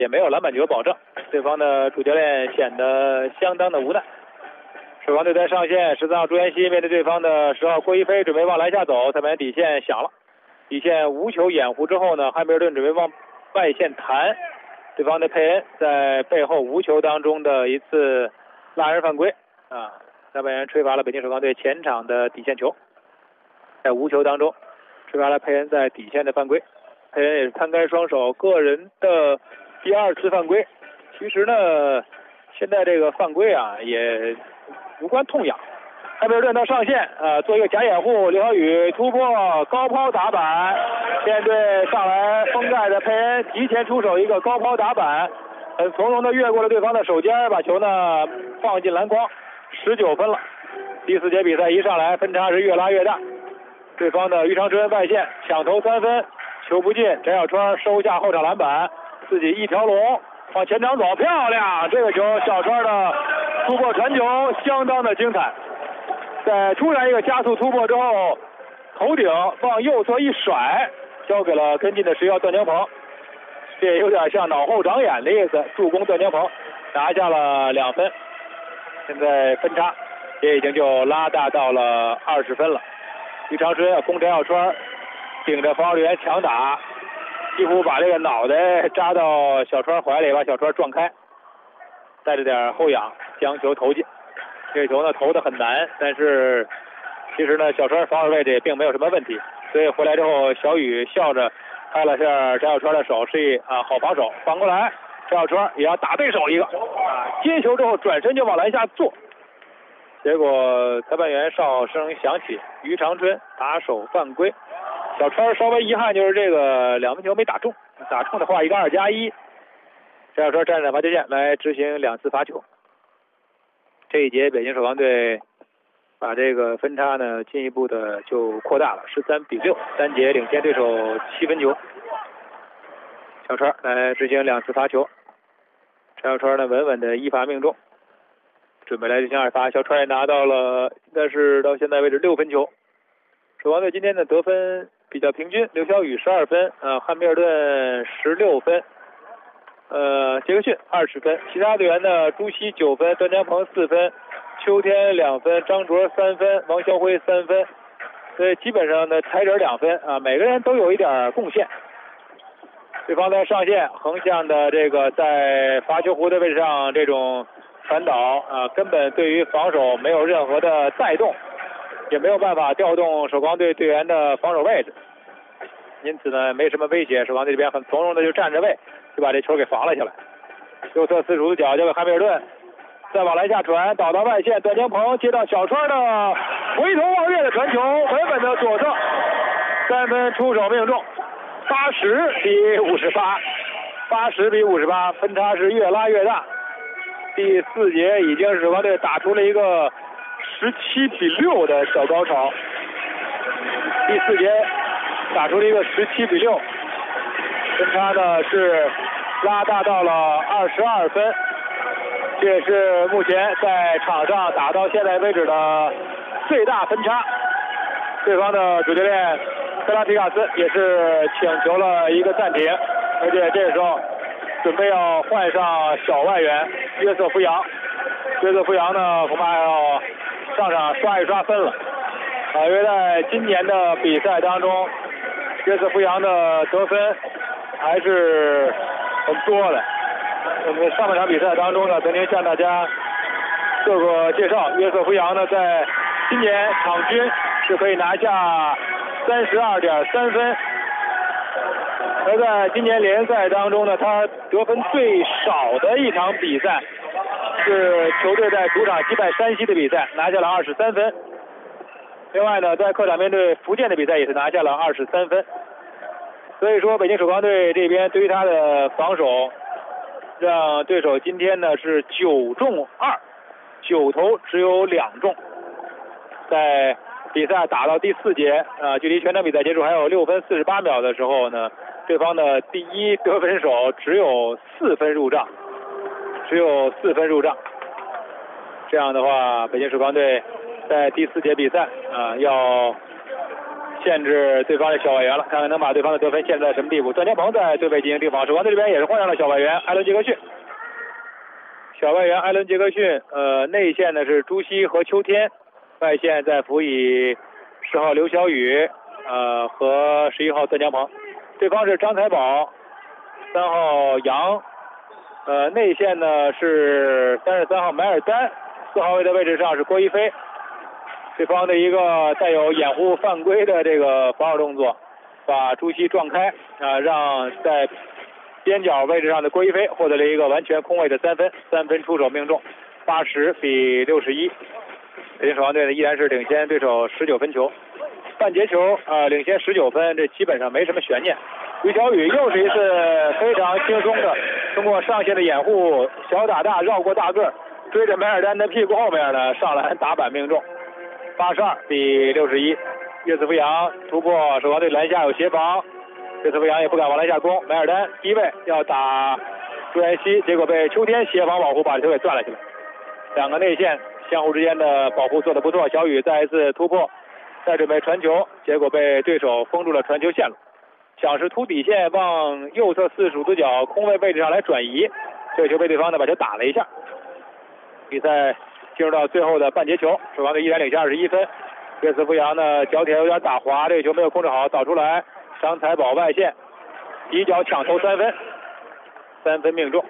也没有篮板球保证，对方的主教练显得相当的无奈。首钢队在上线，13号朱彦西面对对方的10号郭一飞，准备往篮下走，裁判员底线响了，底线无球掩护之后呢，汉密尔顿准备往外线弹，对方的佩恩在背后无球当中的一次拉人犯规啊，裁判员吹罚了北京首钢队前场的底线球，在无球当中吹罚了佩恩在底线的犯规，佩恩也是摊开双手，个人的第2次犯规。其实呢，现在这个犯规啊也无关痛痒。汉密尔顿到上线做一个假掩护，刘晓宇突破高抛打板，面对上来封盖的佩恩提前出手一个高抛打板，很从容的越过了对方的手尖，把球呢放进篮筐，19分了。第4节比赛一上来分差是越拉越大，对方的于长春外线抢投3分，球不进，翟小川收下后场篮板，自己一条龙往前场走，漂亮！这个球小川的突破传球相当的精彩，在突然一个加速突破之后，头顶往右侧一甩，交给了跟进的11号段江鹏，这有点像脑后长眼的意思，助攻段江鹏拿下了2分，现在分差也已经就拉大到了20分了。于长春攻翟小川，顶着防守员强打，几乎把这个脑袋扎到小川怀里，把小川撞开，带着点后仰将球投进。这球呢投得很难，但是其实呢小川防守位置也并没有什么问题，所以回来之后小雨笑着拍了下翟小川的手，示意好防守。反过来翟小川也要打对手一个接球之后转身就往篮下坐，结果裁判员哨声响起，于长春打手犯规。小川稍微遗憾就是这个2分球没打中，打中的话一个2+1。翟小川站在罚球线来执行2次罚球。这一节北京首钢队把这个分差呢进一步的就扩大了，13-6，单节领先对手7分球。小川来执行2次罚球，翟小川呢稳稳的一罚命中，准备来执行2罚，小川也拿到了应该是到现在为止6分球。首钢队今天的得分比较平均，刘晓宇12分，汉密尔顿16分，杰克逊20分，其他队员呢，朱熹9分，段江鹏4分，秋天2分，张卓3分，王肖辉3分，所以基本上呢才人2分每个人都有一点贡献。对方在上线横向的这个在罚球弧的位置上这种传导根本对于防守没有任何的带动，也没有办法调动首钢队队员的防守位置，因此呢没什么威胁，首钢队这边很从容的就站着位，就把这球给防了下来。右侧四处角交给汉密尔顿，再往篮下传，导到外线，段江鹏接到小川的回头望月的传球，稳稳的左侧3分出手命中，80-58，分差是越拉越大。第4节已经是首钢队打出了一个17-6的小高潮，第4节打出了一个17-6，分差呢是拉大到了22分，这也是目前在场上打到现在为止的最大分差。对方的主教练克拉皮卡斯也是请求了一个暂停，而且这个时候准备要换上小外援约瑟夫杨。约瑟夫杨呢恐怕要上场刷一刷分了因为在今年的比赛当中，约瑟夫杨的得分还是很多的。我们上半场比赛当中呢，曾经向大家做过介绍，约瑟夫杨呢在今年场均是可以拿下32.3分，而在今年联赛当中呢，他得分最少的一场比赛是球队在主场击败山西的比赛，拿下了23分。另外呢，在客场面对福建的比赛也是拿下了23分。所以说，北京首钢队这边对于他的防守，让对手今天呢是9中2，9投只有2中。在比赛打到第4节距离全场比赛结束还有6分48秒的时候呢，对方的第一得分手只有4分入账，这样的话，北京首钢队在第4节比赛要限制对方的小外援了，看看能把对方的得分限制在什么地步。段家鹏在对位进行盯防，守方队这边也是换上了小外援艾伦杰克逊。小外援艾伦杰克逊，内线呢是朱熹和邱天，外线再辅以10号刘晓宇，和11号段家鹏。对方是张财宝，3号杨，内线呢是33号买尔丹，4号位的位置上是郭一飞。对方的一个带有掩护犯规的这个防守动作，把朱熹撞开，让在边角位置上的郭一飞获得了一个完全空位的3分，3分出手命中，80比61。北京首航队呢依然是领先对手19分球，半截球领先19分，这基本上没什么悬念。于小雨又是一次非常轻松的通过上线的掩护，小打大绕过大个，追着梅尔丹的屁股后面呢上篮打板命中，82比61。岳子福扬突破首航队篮下有协防，岳子福扬也不敢往篮下攻，梅尔丹低位要打朱彦西，结果被邱天协防保护把球给断了起来。两个内线相互之间的保护做得不错，小雨再一次突破，再准备传球，结果被对手封住了传球线路，想是突底线往右侧45度角空位位置上来转移，这个球被对方呢把球打了一下。比赛进入到最后的半截球，首航队依然领先21分。岳子福扬呢脚底有点打滑，这个球没有控制好，导出来，张财宝外线底角抢投3分，3分命中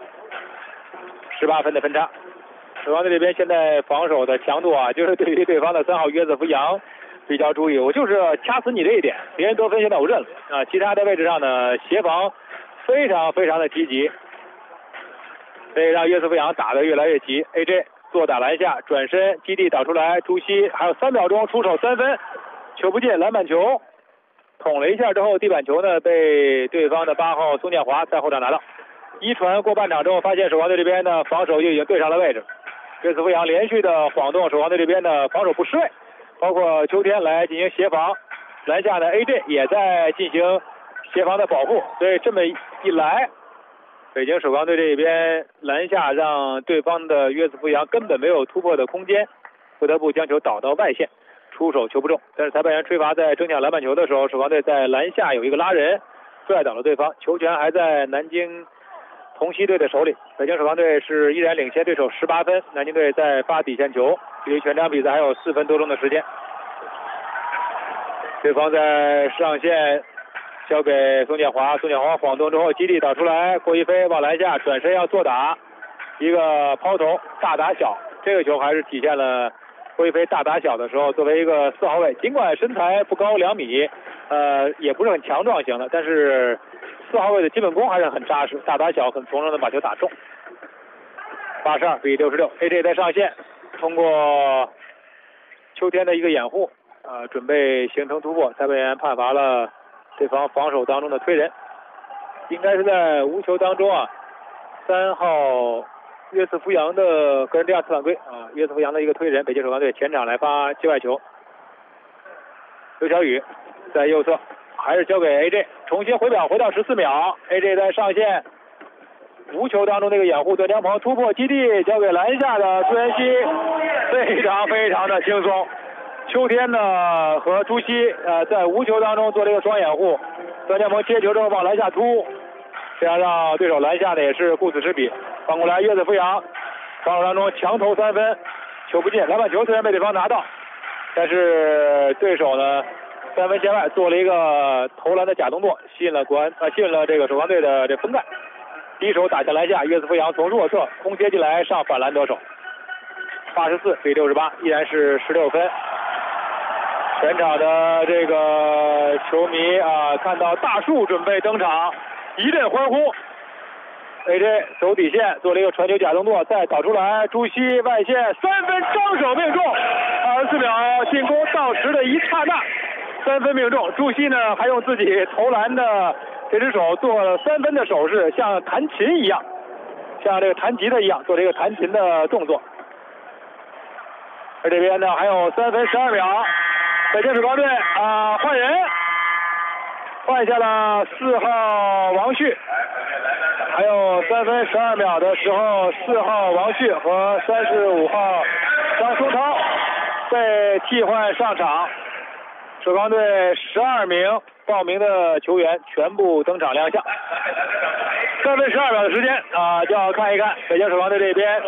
，18分的分差。首航队这边现在防守的强度就是对于对方的3号岳子福扬比较注意，我就是掐死你这一点，别人得分现在我认了其他的位置上呢协防非常非常的积极，所以让岳子福扬打得越来越急。 AJ 坐打篮下转身基地导出来，朱熹还有3秒钟出手3分，球不进，篮板球捅了一下之后，地板球呢被对方的8号宋建华在后场拿到。一传过半场之后，发现首航队这边的防守就已经对上了位置，岳子福扬连续的晃动首航队这边的防守不失位，包括秋天来进行协防，篮下的 AJ 也在进行协防的保护，所以这么一来，北京首钢队这边篮下让对方的岳子福扬根本没有突破的空间，不得不将球导到外线，出手球不中。但是裁判员吹罚在争抢篮板球的时候，首钢队在篮下有一个拉人，拽倒了对方，球权还在南京同曦队的手里。北京首钢队是依然领先对手18分，南京队在发底线球，距离全场比赛还有4分多钟的时间。对方在上线交给宋建华，宋建华晃动之后基地导出来，郭一飞往篮下转身要做打，一个抛投大打小，这个球还是体现了郭一飞大打小的时候，作为一个4号位，尽管身材不高2米，也不是很强壮型的，但是4号位的基本功还是很扎实，大打小很从容的把球打中。82比66 ，AJ 在上线，通过秋天的一个掩护，准备形成突破，裁判员判罚了对方防守当中的推人，应该是在无球当中3号岳子福扬的个人第2次犯规岳子福扬的一个推人，北京首钢队前场来发界外球，刘晓宇在右侧，还是交给 AJ， 重新回表回到14秒 ，AJ 在上线无球当中那个掩护，段江鹏突破基地交给篮下的朱彦西，非常非常的轻松。秋天呢和朱熹在无球当中做了一个双掩护，段江鹏接球之后往篮下突，这样让对手篮下呢也是顾此失彼。反过来岳子福扬防守当中强投3分，球不进，篮板球虽然被对方拿到，但是对手呢3分线外做了一个投篮的假动作，吸引了这个首钢队的这封盖，第一手打下篮下，岳子福扬从弱侧空接进来上反篮得手，84比68，依然是16分。全场的这个球迷看到大树准备登场，一阵欢呼。AJ 走底线做了一个传球假动作，再导出来，朱熹外线3分张手命中，24秒进攻到时的一刹那，3分命中。朱熹呢还用自己投篮的这只手做了3分的手势，像弹琴一样，像这个弹吉他一样做了一个弹琴的动作。而这边呢还有3分12秒。北京首钢队换人，换下了4号王旭，还有3分12秒的时候，4号王旭和35号张松涛被替换上场。 首钢队12名报名的球员全部登场亮相。3分12秒的时间啊，就要看一看北京首钢队这边，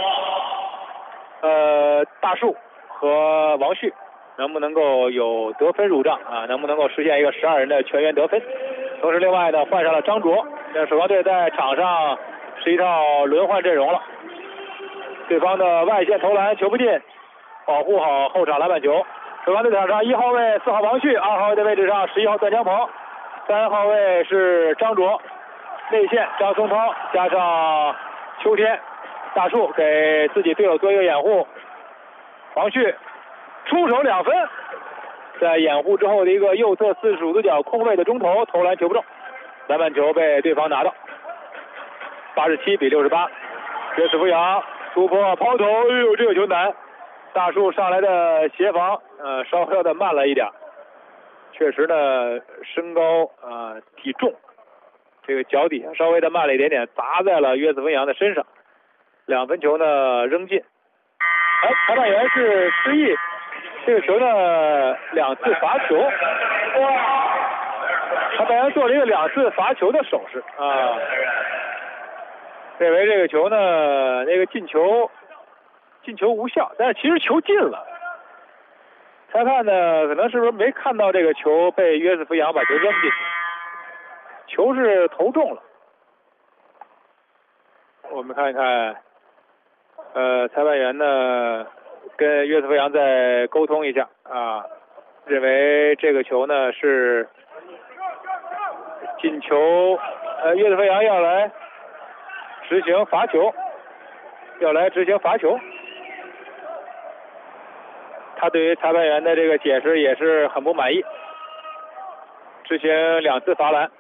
大树和王旭能不能够有得分入账啊？能不能够实现一个12人的全员得分？同时，另外呢，换上了张卓，这首钢队在场上是一套轮换阵容了。对方的外线投篮球不进，保护好后场篮板球。首钢队场上1号位4号王旭，2号位的位置上11号段江鹏，3号位是张卓，内线张松涛加上秋天，大树给自己队友做一个掩护。王旭出手2分，在掩护之后的一个右侧45度角空位的中投投篮球不中，篮板球被对方拿到。87比68，约瑟夫杨突破抛投，哎呦，这个球难。大树上来的协防稍稍的慢了一点，确实呢身高体重，这个脚底下稍微的慢了一点点，砸在了约瑟夫杨的身上。2分球呢扔进。裁判员是示意这个球呢2次罚球，裁判员做了一个2次罚球的手势啊，认为这个球呢那个进球无效，但是其实球进了。裁判呢可能是不是没看到这个球被约瑟夫杨把球扔进去，球是投中了。我们看一看裁判员呢跟约瑟夫杨再沟通一下啊，认为这个球呢是进球，约瑟夫杨要来执行罚球，他对于裁判员的这个解释也是很不满意，执行2次罚篮。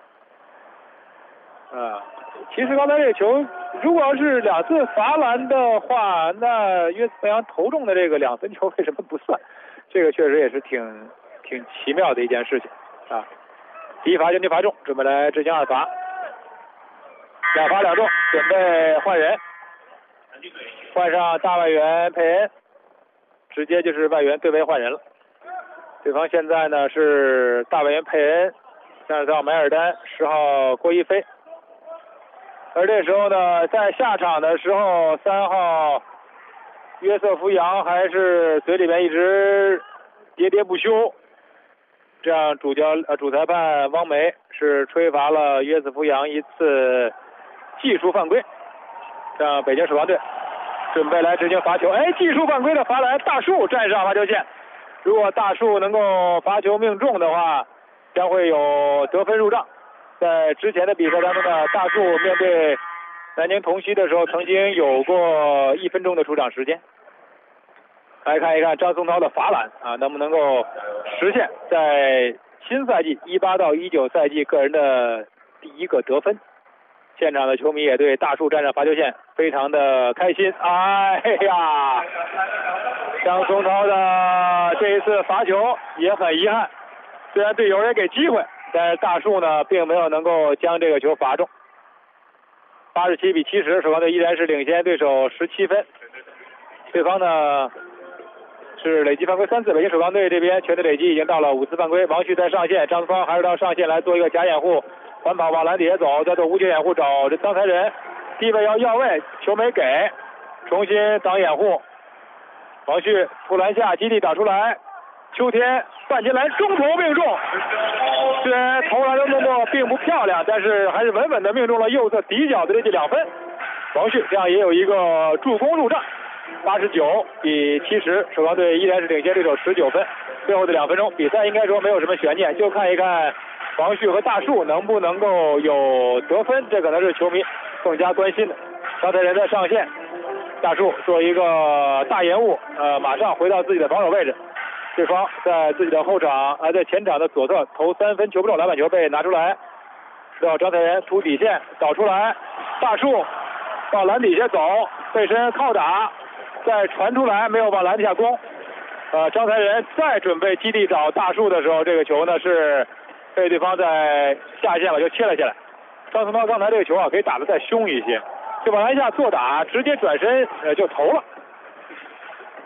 其实刚才这个球如果要是2次罚篮的话，那约瑟夫杨投中的这个2分球为什么不算？这个确实也是挺奇妙的一件事情啊。第一罚将军罚中，准备来执行2罚，2罚2中，准备换人，换上大外援佩恩，直接就是外援对位换人了。对方现在呢是大外援佩恩，32号买尔丹，10号郭一飞。而这时候呢，在下场的时候，3号约瑟夫杨还是嘴里面一直喋喋不休，这样主裁判汪梅是吹罚了约瑟夫杨1次技术犯规，让北京首钢队准备来执行罚球。技术犯规的罚篮，大树站上罚球线，如果大树能够罚球命中的话，将会有得分入账。在之前的比赛当中呢，大树面对南京同曦的时候曾经有过1分钟的出场时间。来看一看张松涛的罚篮能不能够实现在新赛季18到19赛季个人的第1个得分。现场的球迷也对大树站上罚球线非常的开心。张松涛的这一次罚球也很遗憾，虽然队友也给机会，但是大树呢并没有能够将这个球罚中。87比70，首钢队依然是领先对手17分。对方呢是累计犯规3次，北京首钢队这边全队累计已经到了5次犯规。王旭在上线，张子芳还是到上线来做一个假掩护，反跑往篮底下走，再做无球掩护找这张才仁，低位要位，球没给，重新挡掩护。王旭突篮下基地打出来，秋天半截篮中投命中，虽然投篮的动作并不漂亮，但是还是稳稳的命中了右侧底角的这2分。王旭这样也有一个助攻入账。89比70，首钢队依然是领先对手19分。最后的2分钟，比赛应该说没有什么悬念，就看一看王旭和大树能不能够有得分，这可能是球迷更加关心的。张才仁在上线，大树做一个大延误，马上回到自己的防守位置。对方在自己的后场在前场的左侧投3分球不中，篮板球被拿出来，让张才仁突底线导出来，大树往篮底下走，背身靠打，再传出来没有往篮底下攻。张才仁再准备基地找大树的时候，这个球呢是被对方在下线把球切了下来。张松涛刚才这个球可以打得再凶一些，就往篮下做打，直接转身就投了。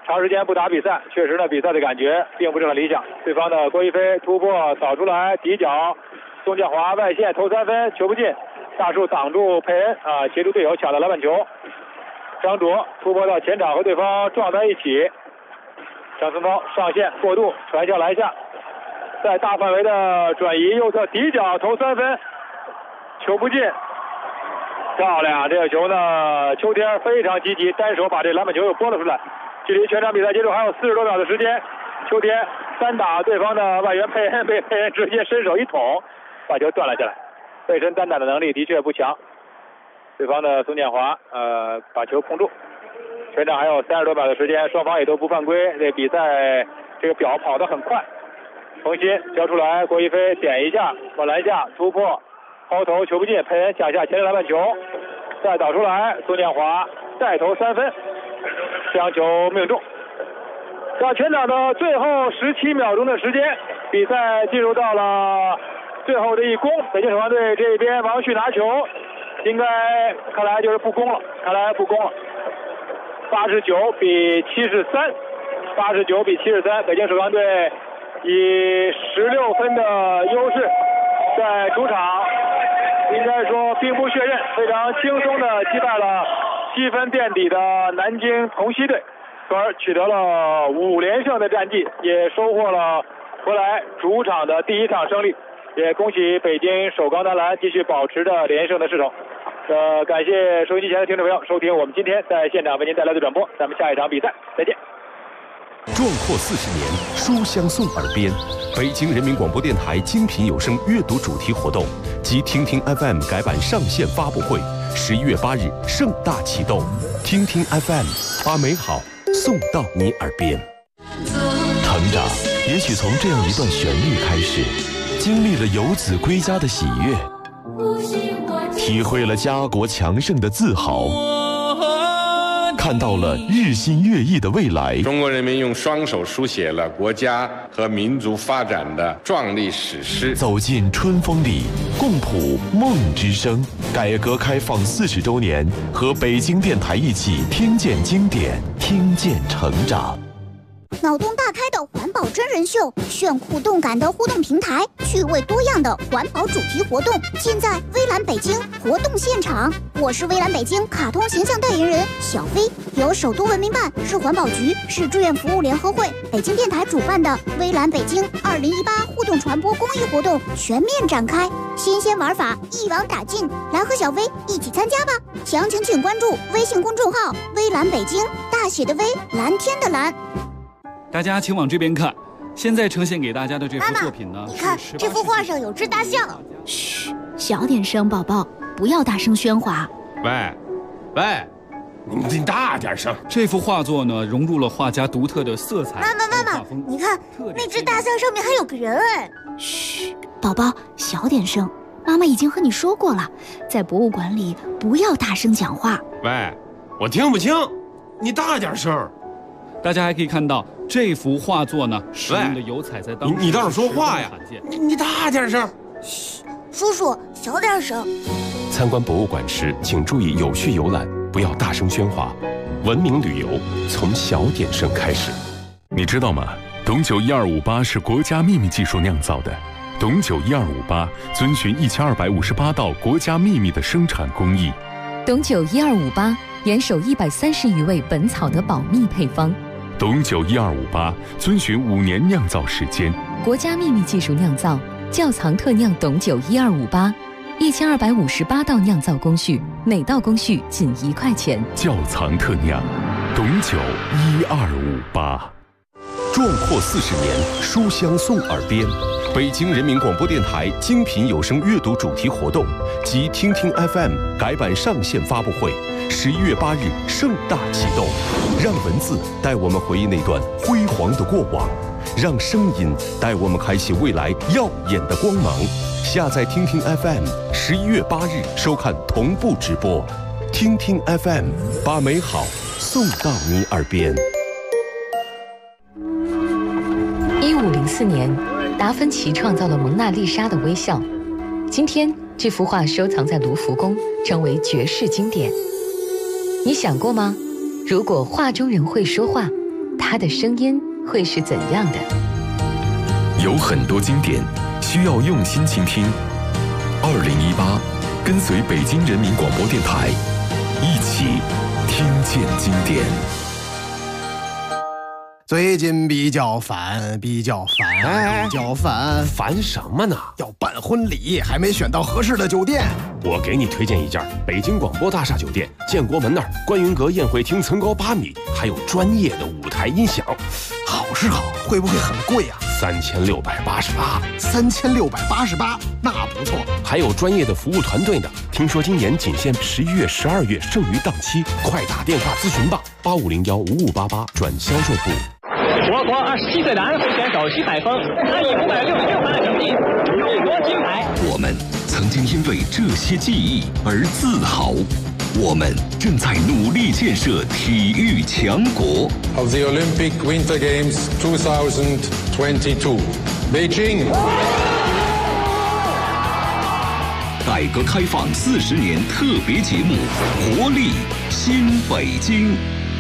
长时间不打比赛，确实呢比赛的感觉并不是很理想。对方的郭一飞突破扫出来，底角，宋建华外线投3分，球不进，大树挡住佩恩啊，协助队友抢到篮板球。张卓突破到前场和对方撞在一起，张森涛上线过渡传向篮下，在大范围的转移，右侧底角投3分，球不进。漂亮，这个球呢，秋天非常积极，单手把这篮板球又拨了出来。距离全场比赛结束还有40多秒的时间，秋天单打对方的外援佩恩，被佩恩直接伸手一捅，把球断了下来。背身单打的能力的确不强，对方的宋建华把球控住。全场还有30多秒的时间，双方也都不犯规，这比赛这个表跑得很快。重新交出来，郭一飞点一下往篮下突破。抛投球不进，佩恩抢下前篮板球，再导出来，宋建华再投3分，将球命中。到全场的最后17秒钟的时间，比赛进入到了最后的一攻。北京首钢队这边王旭拿球，应该看来就是不攻了，89比73，89比73，北京首钢队以16分的优势在主场。应该说兵不血刃，非常轻松的击败了7分垫底的南京同曦队，从而取得了5连胜的战绩，也收获了回来主场的第1场胜利，也恭喜北京首钢男篮继续保持着连胜的势头。感谢收音机前的听众朋友收听我们今天在现场为您带来的转播，咱们下一场比赛再见。 壮阔40年，书香送耳边。北京人民广播电台精品有声阅读主题活动及听听 FM 改版上线发布会，11月8日盛大启动。听听 FM， 把美好送到你耳边。成长，也许从这样一段旋律开始，经历了游子归家的喜悦，体会了家国强盛的自豪。看到了日新月异的未来。 中国人民用双手书写了国家和民族发展的壮丽史诗。 走进春风里，共谱梦之声。改革开放40周年，和北京电台一起听见经典，听见成长。 脑洞大开的环保真人秀，炫酷动感的互动平台，趣味多样的环保主题活动，尽在微蓝北京活动现场。我是微蓝北京卡通形象代言人小飞，由首都文明办、市环保局、市志愿服务联合会、北京电台主办的微蓝北京2018互动传播公益活动全面展开，新鲜玩法一网打尽，来和小飞一起参加吧！详情请关注微信公众号微蓝北京，大写的微，蓝天的蓝。 大家请往这边看，现在呈现给大家的这幅作品呢， 你看这幅画上有只大象。 嘘，小点声，宝宝，不要大声喧哗。 喂，你大点声。 这幅画作呢，融入了画家独特的色彩。 妈妈，你看那只大象上面还有个人哎。 嘘，宝宝，小点声。妈妈已经和你说过了，在博物馆里不要大声讲话。 喂，我听不清，你大点声。 大家还可以看到这幅画作呢，使用的油彩在当时你倒是说话呀！你大点声。 嘘，叔叔小点声。 参观博物馆时，请注意有序游览，不要大声喧哗。文明旅游从小点声开始。 你知道吗？董酒1258是国家秘密技术酿造的。董酒1258遵循1258道国家秘密的生产工艺。 董酒1258严守130余味本草的保密配方。 董酒1258遵循5年酿造时间， 国家秘密技术酿造，窖藏特酿董酒1258，1258道酿造工序，每道工序仅1块钱。 窖藏特酿，董酒1258。 壮阔40年，书香送耳边。北京人民广播电台精品有声阅读主题活动及听听 FM 改版上线发布会，11月8日盛大启动。让文字带我们回忆那段辉煌的过往，让声音带我们开启未来耀眼的光芒。下载听听 FM，11月8日收看同步直播。听听 FM， 把美好送到你耳边。 1504年，达芬奇创造了蒙娜丽莎的微笑。今天，这幅画收藏在卢浮宫，成为绝世经典。你想过吗？如果画中人会说话， 它的声音会是怎样的？ 有很多经典需要用心倾听。2018，跟随北京人民广播电台，一起听见经典。 最近比较烦， 烦什么呢？ 要办婚礼，还没选到合适的酒店。 我给你推荐一家北京广播大厦酒店，建国门那儿，观云阁宴会厅层高8米，还有专业的舞台音响。 好是好，会不会很贵啊 ？3688， 那不错。 还有专业的服务团队呢。听说今年仅限11月、12月剩余档期，快打电话咨询吧，8501-5588转销售部。 我国27岁的安徽选手徐海峰，他以566分的成绩勇夺金牌。 我们曾经因为这些记忆而自豪，我们正在努力建设体育强国。 Of the Olympic Winter Games 2022, Beijing. 改革开放40年特别节目，活力新北京。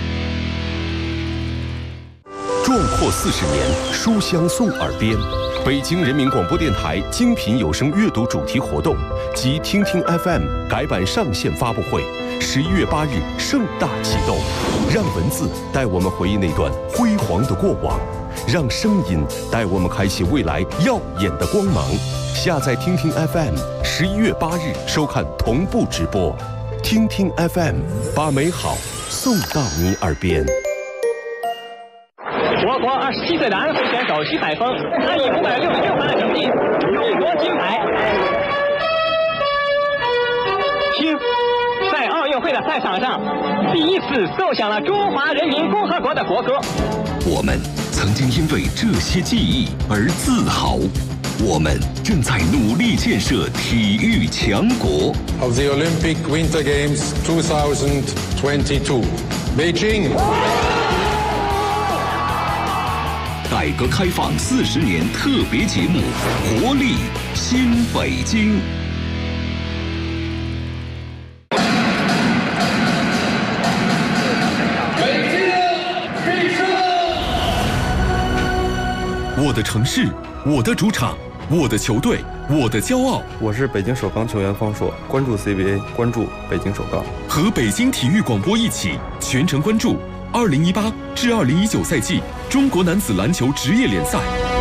壮阔40年，书香送耳边。北京人民广播电台精品有声阅读主题活动及听听 FM 改版上线发布会，11月8日盛大启动。让文字带我们回忆那段辉煌的过往，让声音带我们开启未来耀眼的光芒。下载听听 FM，11月8日收看同步直播。听听 FM， 把美好送到你耳边。 我国27岁的安徽选手徐海峰，他以566分的成绩勇夺金牌。听，在奥运会的赛场上，第一次奏响了中华人民共和国的国歌。 我们曾经因为这些记忆而自豪，我们正在努力建设体育强国。 Of the Olympic Winter Games 2022, Beijing. 改革开放40年特别节目，活力新北京。 我的城市，我的主场，我的球队，我的骄傲。 我是北京首钢球员方硕，关注 CBA， 关注北京首钢。 和北京体育广播一起全程关注2018至2019赛季中国男子篮球职业联赛。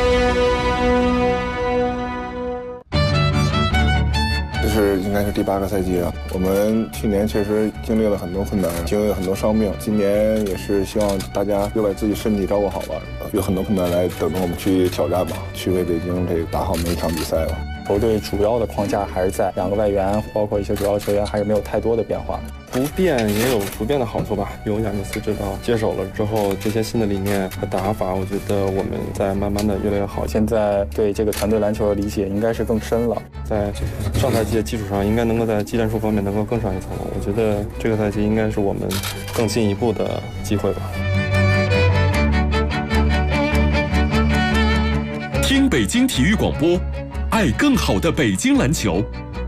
这是应该是第8个赛季了。我们去年确实经历了很多困难，经历了很多伤病。今年也是希望大家又把自己身体照顾好吧，有很多困难来等着我们去挑战吧，去为北京这个打好每一场比赛吧。 球队主要的框架还是在2个外援，包括一些主要球员还是没有太多的变化。 不变也有不变的好处吧。有亚尼斯指导接手了之后，这些新的理念和打法，我觉得我们在慢慢的越来越好。 现在对这个团队篮球的理解应该是更深了， 在上赛季的基础上，应该能够在技战术方面能够更上一层楼。我觉得这个赛季应该是我们更进一步的机会吧。 听北京体育广播，爱更好的北京篮球。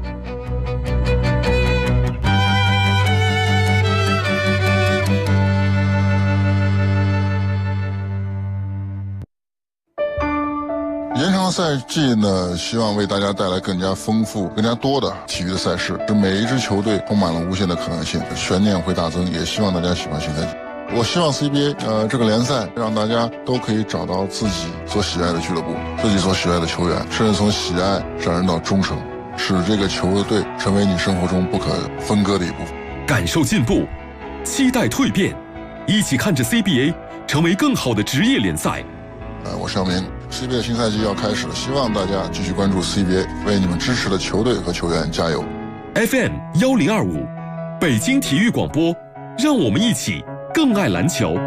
延长赛季呢，希望为大家带来更加丰富、更加多的体育的赛事，使每一支球队充满了无限的可能性，悬念会大增。也希望大家喜欢新赛季。我希望 CBA 这个联赛让大家都可以找到自己所喜爱的俱乐部，自己所喜爱的球员，甚至从喜爱上升到忠诚，使这个球队成为你生活中不可分割的一部分。 感受进步，期待蜕变，一起看着 CBA 成为更好的职业联赛。 我声明 CBA 新赛季要开始了，希望大家继续关注 CBA， 为你们支持的球队和球员加油。 FM1025 北京体育广播，让我们一起更爱篮球。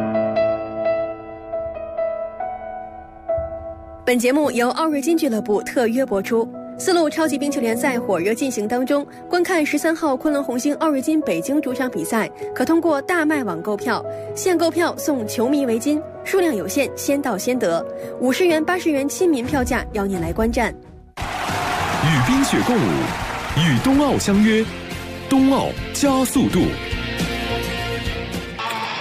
本节目由奥瑞金俱乐部特约播出。4路超级冰球联赛火热进行当中，观看13号昆仑红星奥瑞金北京主场比赛，可通过大麦网购票，现购票送球迷围巾，数量有限，先到先得。50元、80元亲民票价，邀您来观战。 与冰雪共舞，与冬奥相约，冬奥加速度。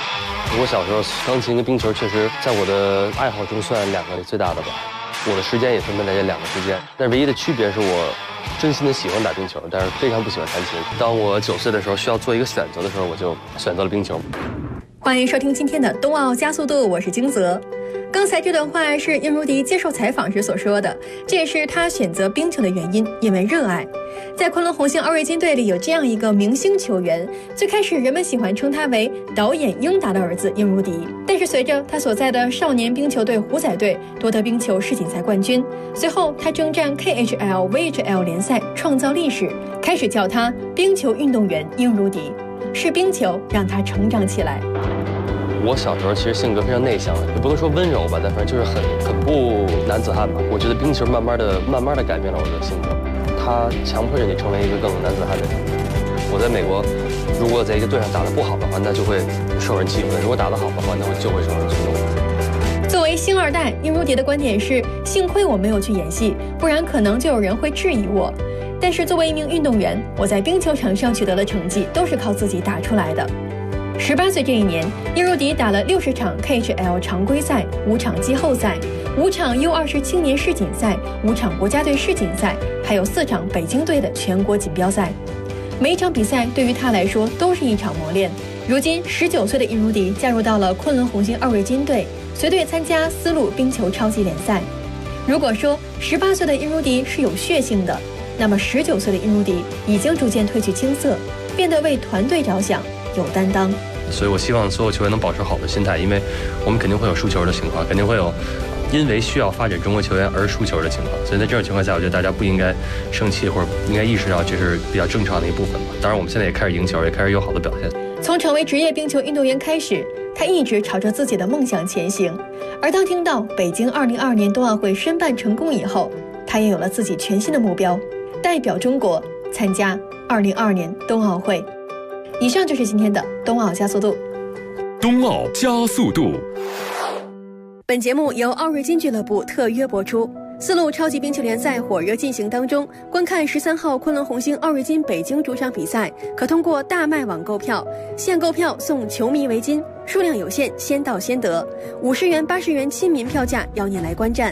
我小时候钢琴跟冰球确实在我的爱好中算两个最大的吧，我的时间也分配在这两个之间。但唯一的区别是我真心的喜欢打冰球，但是非常不喜欢弹琴。当我9岁的时候需要做一个选择的时候，我就选择了冰球。 欢迎收听今天的冬奥加速度，我是金泽。刚才这段话是殷如迪接受采访时所说的，这也是他选择冰球的原因，因为热爱。在昆仑红星奥瑞金队里有这样一个明星球员，最开始人们喜欢称他为导演英达的儿子殷如迪，但是随着他所在的少年冰球队虎仔队夺得冰球世锦赛冠军，随后他征战 KHL、VHL 联赛创造历史，开始叫他冰球运动员殷如迪，是冰球让他成长起来。 我小时候其实性格非常内向，也不能说温柔吧，但反正就是很不男子汉吧。我觉得冰球慢慢的改变了我的性格，它强迫着你成为一个更男子汉的人。我在美国，如果在一个队上打得不好的话，那就会受人忌讳；如果打得好的话，那就会受人尊重。 作为星二代，殷如迪的观点是：幸亏我没有去演戏，不然可能就有人会质疑我。但是作为一名运动员，我在冰球场上取得的成绩都是靠自己打出来的。18岁这一年，殷如迪打了60场 KHL 常规赛、5场季后赛、5场 U20 青年世锦赛、5场国家队世锦赛，还有4场北京队的全国锦标赛。每一场比赛对于他来说都是一场磨练。如今19岁的殷如迪加入到了昆仑红星奥瑞金队，随队参加丝路冰球超级联赛。如果说18岁的殷如迪是有血性的，那么19岁的殷如迪已经逐渐褪去青涩，变得为团队着想，有担当。 所以我希望所有球员能保持好的心态，因为我们肯定会有输球的情况，肯定会有因为需要发展中国球员而输球的情况。所以在这种情况下，我觉得大家不应该生气，或者应该意识到这是比较正常的一部分吧。当然我们现在也开始赢球，也开始有好的表现。 从成为职业冰球运动员开始，他一直朝着自己的梦想前行。而当听到北京2022年冬奥会申办成功以后，他也有了自己全新的目标，代表中国参加2022年冬奥会。以上就是今天的冬奥加速度。 冬奥加速度。 本节目由奥瑞金俱乐部特约播出。4路超级冰球联赛火热进行当中，观看13号昆仑红星奥瑞金北京主场比赛，可通过大麦网购票，现购票送球迷围巾，数量有限，先到先得。50元、80元亲民票价，邀您来观战。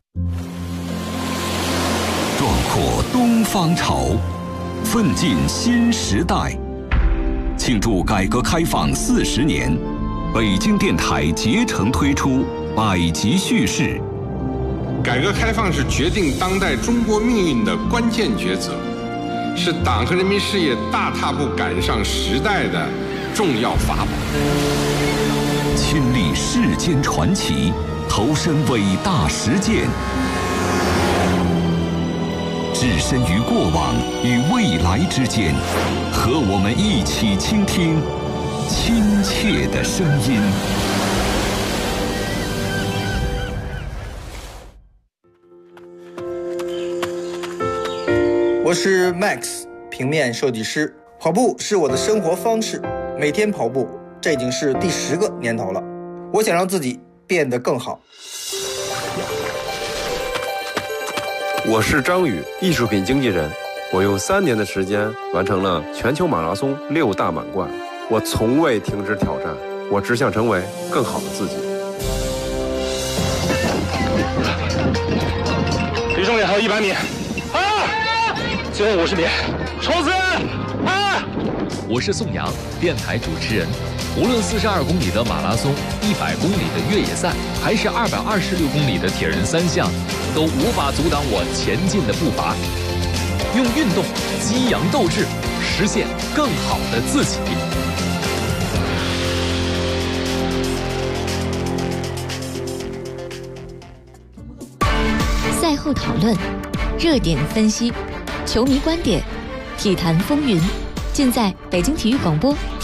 壮阔东方潮，奋进新时代。庆祝改革开放40年，北京电台竭诚推出百集叙事。 改革开放是决定当代中国命运的关键抉择，是党和人民事业大踏步赶上时代的重要法宝。 亲历世间传奇，投身伟大实践，置身于过往与未来之间，和我们一起倾听亲切的声音。 我是 Max， 平面设计师。跑步是我的生活方式，每天跑步，这已经是第10个年头了。我想让自己变得更好。 我是张宇，艺术品经纪人。我用3年的时间完成了全球马拉松6大满贯。我从未停止挑战，我只想成为更好的自己。 离终点还有100米，最后50米，冲刺！ 我是宋阳，电台主持人。无论42公里的马拉松、100公里的越野赛，还是226公里的铁人3项，都无法阻挡我前进的步伐。用运动激扬斗志，实现更好的自己。 赛后讨论，热点分析，球迷观点，体坛风云，尽在北京体育广播